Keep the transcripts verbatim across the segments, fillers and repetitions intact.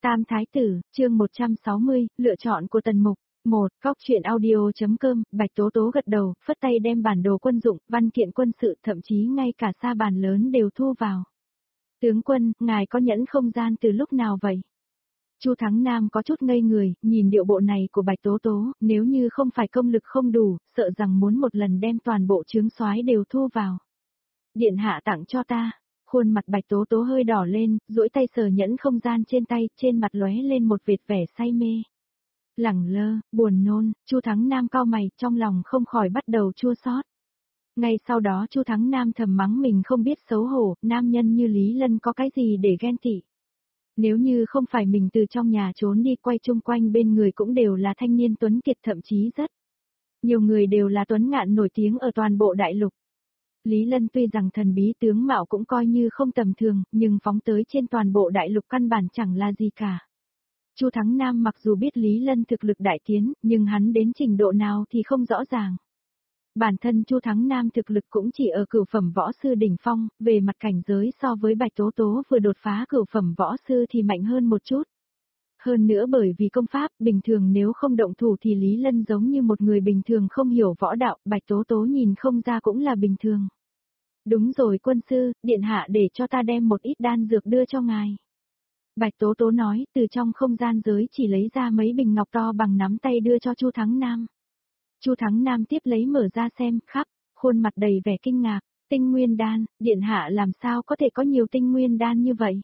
Tam Thái Tử, chương một trăm sáu mươi, lựa chọn của Tần Mục. một. Cóc truyện audio.com, Bạch Tố Tố gật đầu, phất tay đem bản đồ quân dụng, văn kiện quân sự, thậm chí ngay cả sa bàn lớn đều thu vào. Tướng quân, ngài có nhẫn không gian từ lúc nào vậy? Chu Thắng Nam có chút ngây người, nhìn điệu bộ này của Bạch Tố Tố, nếu như không phải công lực không đủ, sợ rằng muốn một lần đem toàn bộ chướng soái đều thu vào. Điện hạ tặng cho ta. Khuôn mặt Bạch Tố Tố hơi đỏ lên, duỗi tay sờ nhẫn không gian trên tay, trên mặt lóe lên một vệt vẻ say mê. Lẳng lơ, buồn nôn, Chu Thắng Nam cau mày, trong lòng không khỏi bắt đầu chua xót. Ngay sau đó Chu Thắng Nam thầm mắng mình không biết xấu hổ, nam nhân như Lý Lân có cái gì để ghen tị. Nếu như không phải mình từ trong nhà trốn đi, quay chung quanh bên người cũng đều là thanh niên tuấn kiệt, thậm chí rất nhiều người đều là tuấn ngạn nổi tiếng ở toàn bộ đại lục. Lý Lân tuy rằng thần bí tướng mạo cũng coi như không tầm thường, nhưng phóng tới trên toàn bộ đại lục căn bản chẳng là gì cả. Chu Thắng Nam mặc dù biết Lý Lân thực lực đại tiến, nhưng hắn đến trình độ nào thì không rõ ràng. Bản thân Chu Thắng Nam thực lực cũng chỉ ở cửu phẩm võ sư đỉnh phong, về mặt cảnh giới so với Bạch Tố Tố vừa đột phá cửu phẩm võ sư thì mạnh hơn một chút. Hơn nữa bởi vì công pháp, bình thường nếu không động thủ thì Lý Lân giống như một người bình thường không hiểu võ đạo, Bạch Tố Tố nhìn không ra cũng là bình thường. Đúng rồi quân sư, điện hạ để cho ta đem một ít đan dược đưa cho ngài. Bạch Tố Tố nói, từ trong không gian giới chỉ lấy ra mấy bình ngọc to bằng nắm tay đưa cho Chu Thắng Nam. Chu Thắng Nam tiếp lấy mở ra xem, khắp, khuôn mặt đầy vẻ kinh ngạc, tinh nguyên đan, điện hạ làm sao có thể có nhiều tinh nguyên đan như vậy?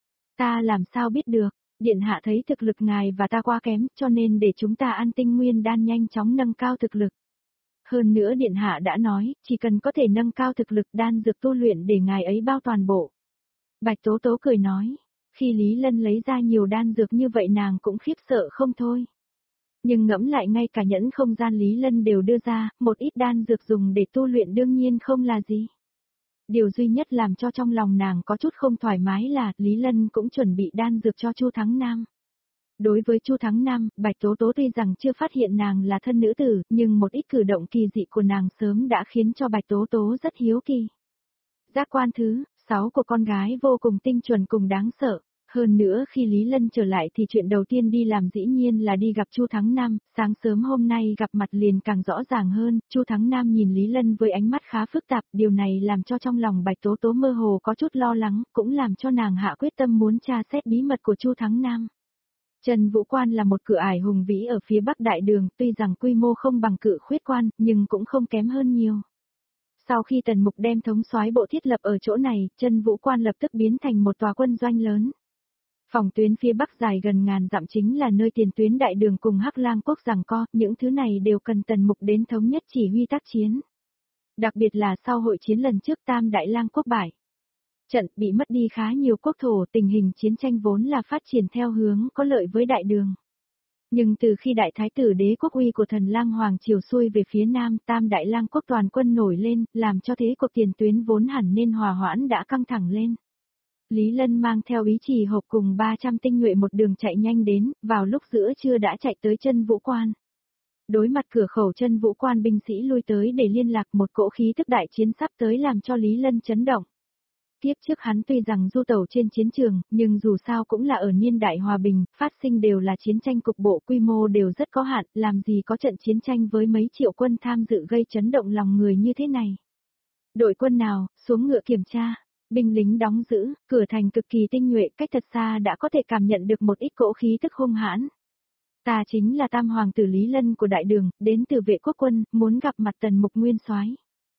Ta làm sao biết được, điện hạ thấy thực lực ngài và ta quá kém, cho nên để chúng ta ăn tinh nguyên đan nhanh chóng nâng cao thực lực. Hơn nữa điện hạ đã nói, chỉ cần có thể nâng cao thực lực đan dược tu luyện để ngài ấy bao toàn bộ. Bạch Tố Tố cười nói, khi Lý Lân lấy ra nhiều đan dược như vậy nàng cũng khiếp sợ không thôi. Nhưng ngẫm lại ngay cả nhẫn không gian Lý Lân đều đưa ra, một ít đan dược dùng để tu luyện đương nhiên không là gì. Điều duy nhất làm cho trong lòng nàng có chút không thoải mái là Lý Lân cũng chuẩn bị đan dược cho Chu Thắng Nam. Đối với Chu Thắng Nam, Bạch Tố Tố tuy rằng chưa phát hiện nàng là thân nữ tử, nhưng một ít cử động kỳ dị của nàng sớm đã khiến cho Bạch Tố Tố rất hiếu kỳ. Giác quan thứ sáu của con gái vô cùng tinh chuẩn cùng đáng sợ. Hơn nữa khi Lý Lân trở lại thì chuyện đầu tiên đi làm dĩ nhiên là đi gặp Chu Thắng Nam, sáng sớm hôm nay gặp mặt liền càng rõ ràng hơn, Chu Thắng Nam nhìn Lý Lân với ánh mắt khá phức tạp, điều này làm cho trong lòng Bạch Tố Tố mơ hồ có chút lo lắng, cũng làm cho nàng hạ quyết tâm muốn tra xét bí mật của Chu Thắng Nam. Trần Vũ Quan là một cửa ải hùng vĩ ở phía bắc đại đường, tuy rằng quy mô không bằng Cự Khuyết Quan, nhưng cũng không kém hơn nhiều. Sau khi Tần Mục đem thống soái bộ thiết lập ở chỗ này, Trần Vũ Quan lập tức biến thành một tòa quân doanh lớn. Phòng tuyến phía bắc dài gần ngàn dặm chính là nơi tiền tuyến đại đường cùng Hắc Lang quốc giằng co, những thứ này đều cần Tần Mục đến thống nhất chỉ huy tác chiến. Đặc biệt là sau hội chiến lần trước Tam Đại Lang quốc bại trận, bị mất đi khá nhiều quốc thổ, tình hình chiến tranh vốn là phát triển theo hướng có lợi với đại đường. Nhưng từ khi đại thái tử đế quốc uy của thần Lang Hoàng triều xuôi về phía nam, Tam Đại Lang quốc toàn quân nổi lên, làm cho thế cuộc tiền tuyến vốn hẳn nên hòa hoãn đã căng thẳng lên. Lý Lân mang theo ý chỉ hộp cùng ba trăm tinh nhuệ một đường chạy nhanh đến, vào lúc giữa trưa đã chạy tới Chân Vũ Quan. Đối mặt cửa khẩu Chân Vũ Quan, binh sĩ lui tới để liên lạc, một cỗ khí tức đại chiến sắp tới làm cho Lý Lân chấn động. Tiếp trước hắn tuy rằng du tẩu trên chiến trường, nhưng dù sao cũng là ở niên đại hòa bình, phát sinh đều là chiến tranh cục bộ, quy mô đều rất có hạn, làm gì có trận chiến tranh với mấy triệu quân tham dự gây chấn động lòng người như thế này. Đội quân nào, xuống ngựa kiểm tra. Binh lính đóng giữ, cửa thành cực kỳ tinh nhuệ, cách thật xa đã có thể cảm nhận được một ít cỗ khí tức hung hãn. Ta chính là Tam Hoàng tử Lý Lân của đại đường, đến từ Vệ Quốc quân, muốn gặp mặt Tần Mục nguyên soái.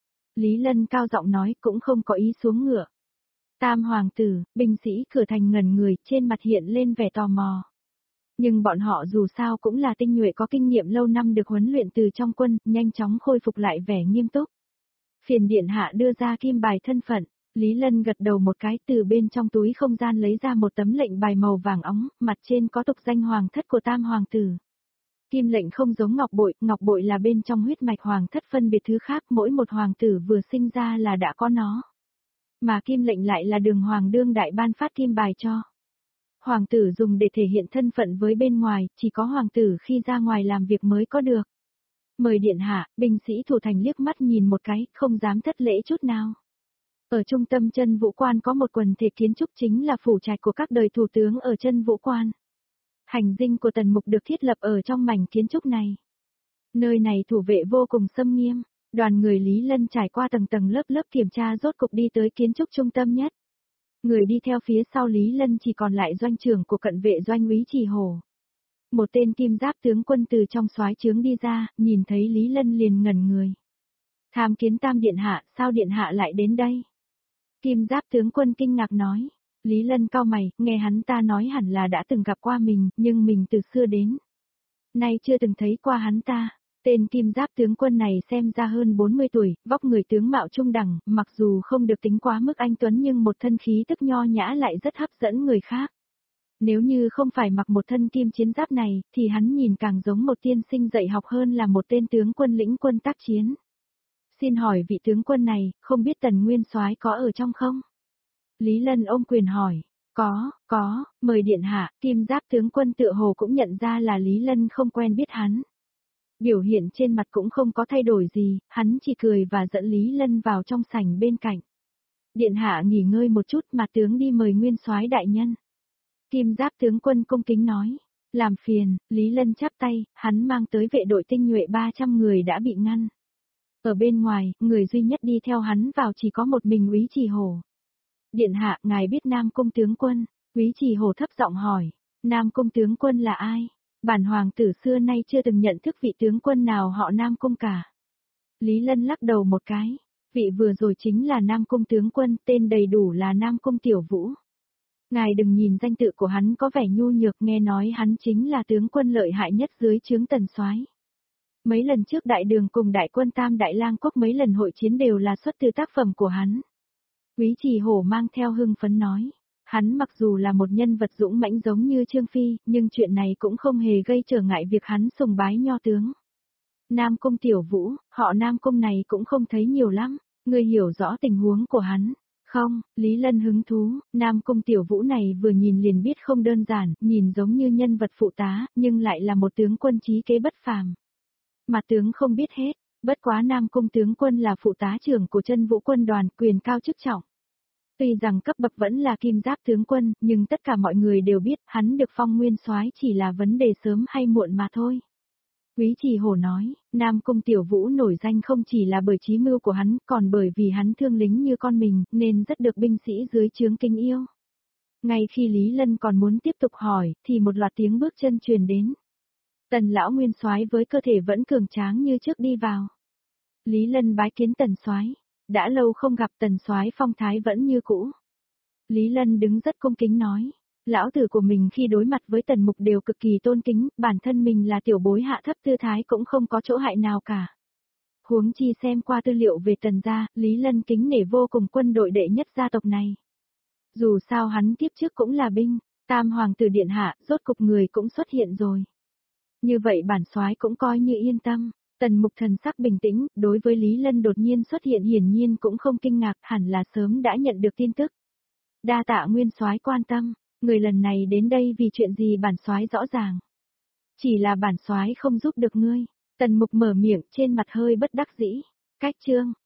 Lý Lân cao giọng nói, cũng không có ý xuống ngựa. Tam Hoàng tử, binh sĩ cửa thành ngẩn người, trên mặt hiện lên vẻ tò mò. Nhưng bọn họ dù sao cũng là tinh nhuệ có kinh nghiệm lâu năm được huấn luyện từ trong quân, nhanh chóng khôi phục lại vẻ nghiêm túc. Phiền điện hạ đưa ra kim bài thân phận. Lý Lân gật đầu một cái, từ bên trong túi không gian lấy ra một tấm lệnh bài màu vàng óng, mặt trên có tục danh hoàng thất của Tam Hoàng tử. Kim lệnh không giống ngọc bội, ngọc bội là bên trong huyết mạch hoàng thất phân biệt thứ khác, mỗi một hoàng tử vừa sinh ra là đã có nó. Mà kim lệnh lại là Đường Hoàng đương đại ban phát kim bài cho. Hoàng tử dùng để thể hiện thân phận với bên ngoài, chỉ có hoàng tử khi ra ngoài làm việc mới có được. Mời điện hạ, binh sĩ thủ thành liếc mắt nhìn một cái, không dám thất lễ chút nào. Ở trung tâm Chân Vũ Quan có một quần thể kiến trúc chính là phủ trạch của các đời thủ tướng ở Chân Vũ Quan. Hành dinh của Tần Mục được thiết lập ở trong mảnh kiến trúc này. Nơi này thủ vệ vô cùng xâm nghiêm, đoàn người Lý Lân trải qua tầng tầng lớp lớp kiểm tra rốt cục đi tới kiến trúc trung tâm nhất. Người đi theo phía sau Lý Lân chỉ còn lại doanh trưởng của cận vệ doanh úy Trì Hổ. Một tên kim giáp tướng quân từ trong soái trướng đi ra, nhìn thấy Lý Lân liền ngẩn người. Tham kiến Tam điện hạ, sao điện hạ lại đến đây? Kim giáp tướng quân kinh ngạc nói. Lý Lân cau mày, nghe hắn ta nói hẳn là đã từng gặp qua mình, nhưng mình từ xưa đến nay chưa từng thấy qua hắn ta. Tên kim giáp tướng quân này xem ra hơn bốn mươi tuổi, vóc người tướng mạo trung đẳng, mặc dù không được tính quá mức anh tuấn nhưng một thân khí tức nho nhã lại rất hấp dẫn người khác. Nếu như không phải mặc một thân kim chiến giáp này, thì hắn nhìn càng giống một tiên sinh dạy học hơn là một tên tướng quân lĩnh quân tác chiến. Xin hỏi vị tướng quân này, không biết Tần Nguyên Soái có ở trong không? Lý Lân ôm quyền hỏi. Có, có, mời điện hạ. Kim giáp tướng quân tựa hồ cũng nhận ra là Lý Lân không quen biết hắn. Biểu hiện trên mặt cũng không có thay đổi gì, hắn chỉ cười và dẫn Lý Lân vào trong sảnh bên cạnh. Điện hạ nghỉ ngơi một chút mà tướng đi mời Nguyên Soái đại nhân. Kim giáp tướng quân cung kính nói. Làm phiền, Lý Lân chắp tay, hắn mang tới vệ đội tinh nhuệ ba trăm người đã bị ngăn. Ở bên ngoài, người duy nhất đi theo hắn vào chỉ có một mình úy Trì Hổ. Điện hạ, ngài biết Nam Cung tướng quân? Úy Trì Hổ thấp giọng hỏi. Nam Cung tướng quân là ai? Bản hoàng tử xưa nay chưa từng nhận thức vị tướng quân nào họ Nam Cung cả. Lý Lân lắc đầu một cái. Vị vừa rồi chính là Nam Cung tướng quân, tên đầy đủ là Nam Cung Tiểu Vũ. Ngài đừng nhìn danh tự của hắn có vẻ nhu nhược, nghe nói hắn chính là tướng quân lợi hại nhất dưới trướng Tần soái. Mấy lần trước đại đường cùng đại quân Tam Đại Lang Quốc mấy lần hội chiến đều là xuất từ tác phẩm của hắn. Úy Trì Hổ mang theo hưng phấn nói. Hắn mặc dù là một nhân vật dũng mãnh giống như Trương Phi, nhưng chuyện này cũng không hề gây trở ngại việc hắn sùng bái nho tướng. Nam Cung Tiểu Vũ, họ Nam Cung này cũng không thấy nhiều lắm, ngươi hiểu rõ tình huống của hắn. Không, Lý Lân hứng thú, Nam Cung Tiểu Vũ này vừa nhìn liền biết không đơn giản, nhìn giống như nhân vật phụ tá, nhưng lại là một tướng quân trí kế bất phàm. Mà tướng không biết hết, bất quá Nam Cung tướng quân là phụ tá trưởng của Chân Vũ quân đoàn, quyền cao chức trọng. Tuy rằng cấp bậc vẫn là kim giáp tướng quân, nhưng tất cả mọi người đều biết hắn được phong nguyên soái chỉ là vấn đề sớm hay muộn mà thôi. Úy Trì Hổ nói, Nam Cung Tiểu Vũ nổi danh không chỉ là bởi trí mưu của hắn, còn bởi vì hắn thương lính như con mình, nên rất được binh sĩ dưới trướng kính yêu. Ngay khi Lý Lân còn muốn tiếp tục hỏi, thì một loạt tiếng bước chân truyền đến. Tần lão nguyên soái với cơ thể vẫn cường tráng như trước đi vào. Lý Lân bái kiến Tần soái. Đã lâu không gặp, Tần soái phong thái vẫn như cũ. Lý Lân đứng rất cung kính nói. Lão tử của mình khi đối mặt với Tần Mục đều cực kỳ tôn kính, bản thân mình là tiểu bối hạ thấp tư thái cũng không có chỗ hại nào cả. Huống chi xem qua tư liệu về Tần gia, Lý Lân kính nể vô cùng quân đội đệ nhất gia tộc này. Dù sao hắn kiếp trước cũng là binh, Tam hoàng tử điện hạ, rốt cục người cũng xuất hiện rồi. Như vậy bản soái cũng coi như yên tâm. Tần Mục thần sắc bình tĩnh, đối với Lý Lân đột nhiên xuất hiện hiển nhiên cũng không kinh ngạc, hẳn là sớm đã nhận được tin tức. Đa tạ nguyên soái quan tâm, người lần này đến đây vì chuyện gì bản soái rõ ràng. Chỉ là bản soái không giúp được ngươi. Tần Mục mở miệng, trên mặt hơi bất đắc dĩ. Cách chương